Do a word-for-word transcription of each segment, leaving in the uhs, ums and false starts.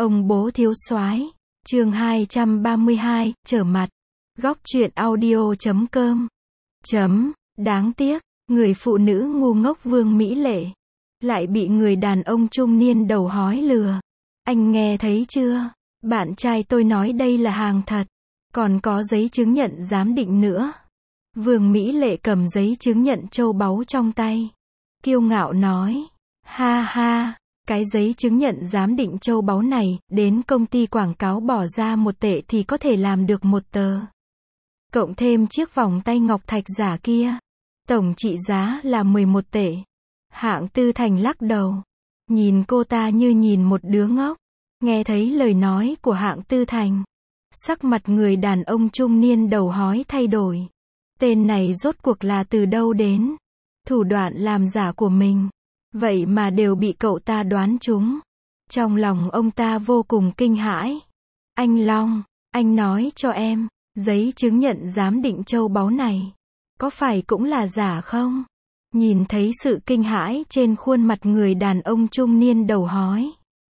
Ông bố thiếu soái, chương hai trăm ba mươi hai, trở mặt. Góc truyện audio chấm com. Chấm, đáng tiếc, người phụ nữ ngu ngốc Vương Mỹ Lệ lại bị người đàn ông trung niên đầu hói lừa. Anh nghe thấy chưa? Bạn trai tôi nói đây là hàng thật, còn có giấy chứng nhận giám định nữa. Vương Mỹ Lệ cầm giấy chứng nhận châu báu trong tay, kiêu ngạo nói, ha ha, cái giấy chứng nhận giám định châu báu này, đến công ty quảng cáo bỏ ra một tệ thì có thể làm được một tờ. Cộng thêm chiếc vòng tay ngọc thạch giả kia, tổng trị giá là mười một tệ. Hạng Tư Thành lắc đầu, nhìn cô ta như nhìn một đứa ngốc. Nghe thấy lời nói của Hạng Tư Thành, sắc mặt người đàn ông trung niên đầu hói thay đổi. Tên này rốt cuộc là từ đâu đến? Thủ đoạn làm giả của mình, vậy mà đều bị cậu ta đoán trúng. Trong lòng ông ta vô cùng kinh hãi. Anh Long, anh nói cho em, giấy chứng nhận giám định châu báu này, có phải cũng là giả không? Nhìn thấy sự kinh hãi trên khuôn mặt người đàn ông trung niên đầu hói,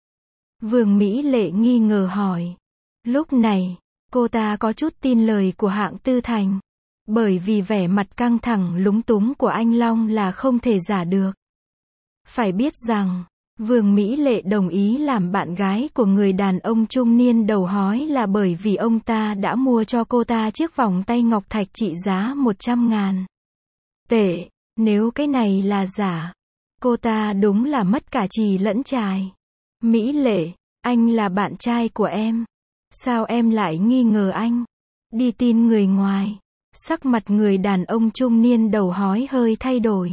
Vương Mỹ Lệ nghi ngờ hỏi. Lúc này, cô ta có chút tin lời của Hạng Tư Thành, bởi vì vẻ mặt căng thẳng lúng túng của anh Long là không thể giả được. Phải biết rằng, Vương Mỹ Lệ đồng ý làm bạn gái của người đàn ông trung niên đầu hói là bởi vì ông ta đã mua cho cô ta chiếc vòng tay ngọc thạch trị giá một trăm ngàn tệ. Nếu cái này là giả, cô ta đúng là mất cả trì lẫn trài. Mỹ Lệ, anh là bạn trai của em, sao em lại nghi ngờ anh? Đi tin người ngoài. Sắc mặt người đàn ông trung niên đầu hói hơi thay đổi.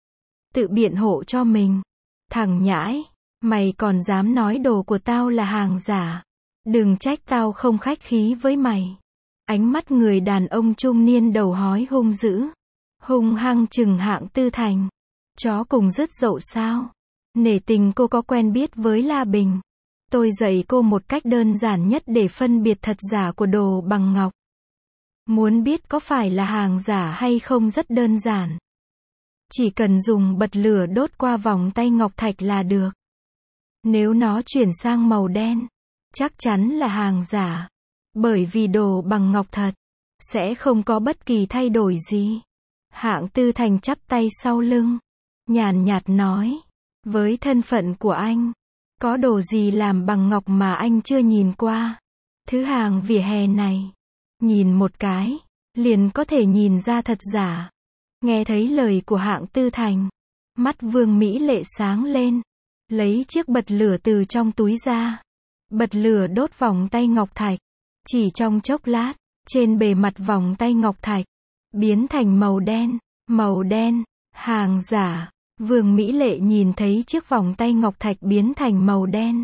Tự biện hộ cho mình. Thằng nhãi, mày còn dám nói đồ của tao là hàng giả. Đừng trách tao không khách khí với mày. Ánh mắt người đàn ông trung niên đầu hói hung dữ, hung hăng trừng Hạng Tư Thành. Chó cùng rứt dậu sao? Nể tình cô có quen biết với La Bình, tôi dạy cô một cách đơn giản nhất để phân biệt thật giả của đồ bằng ngọc. Muốn biết có phải là hàng giả hay không rất đơn giản. Chỉ cần dùng bật lửa đốt qua vòng tay ngọc thạch là được. Nếu nó chuyển sang màu đen, chắc chắn là hàng giả. Bởi vì đồ bằng ngọc thật, sẽ không có bất kỳ thay đổi gì. Hạng Tư Thành chắp tay sau lưng, nhàn nhạt nói, với thân phận của anh, có đồ gì làm bằng ngọc mà anh chưa nhìn qua? Thứ hàng vỉa hè này, nhìn một cái, liền có thể nhìn ra thật giả. Nghe thấy lời của Hạng Tư Thành, mắt Vương Mỹ Lệ sáng lên, lấy chiếc bật lửa từ trong túi ra. Bật lửa đốt vòng tay ngọc thạch. Chỉ trong chốc lát, trên bề mặt vòng tay ngọc thạch, biến thành màu đen. Màu đen, hàng giả. Vương Mỹ Lệ nhìn thấy chiếc vòng tay ngọc thạch biến thành màu đen,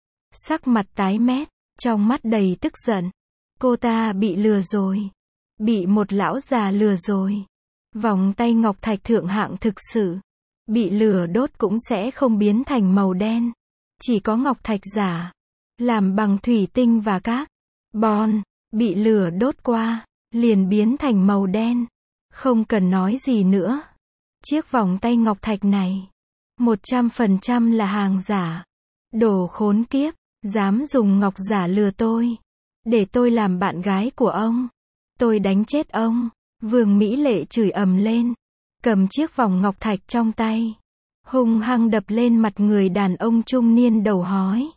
sắc mặt tái mét, trong mắt đầy tức giận. Cô ta bị lừa rồi. Bị một lão già lừa rồi. Vòng tay ngọc thạch thượng hạng thực sự, bị lửa đốt cũng sẽ không biến thành màu đen. Chỉ có ngọc thạch giả, làm bằng thủy tinh và các bon, bị lửa đốt qua, liền biến thành màu đen. Không cần nói gì nữa. Chiếc vòng tay ngọc thạch này, một trăm phần trăm là hàng giả. Đồ khốn kiếp, dám dùng ngọc giả lừa tôi, để tôi làm bạn gái của ông. Tôi đánh chết ông. Vương Mỹ Lệ chửi ầm lên, cầm chiếc vòng ngọc thạch trong tay, hung hăng đập lên mặt người đàn ông trung niên đầu hói.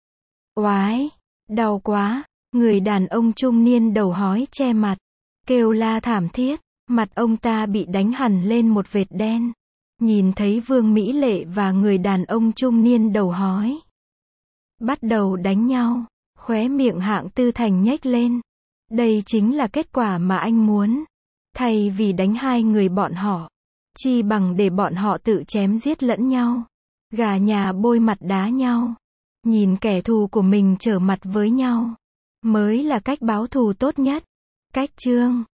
Oái, đau quá. Người đàn ông trung niên đầu hói che mặt, kêu la thảm thiết. Mặt ông ta bị đánh hẳn lên một vệt đen. Nhìn thấy Vương Mỹ Lệ và người đàn ông trung niên đầu hói bắt đầu đánh nhau, khóe miệng Hạng Tư Thành nhếch lên. Đây chính là kết quả mà anh muốn. Thay vì đánh hai người bọn họ, chi bằng để bọn họ tự chém giết lẫn nhau. Gà nhà bôi mặt đá nhau. Nhìn kẻ thù của mình trở mặt với nhau, mới là cách báo thù tốt nhất. Cách chương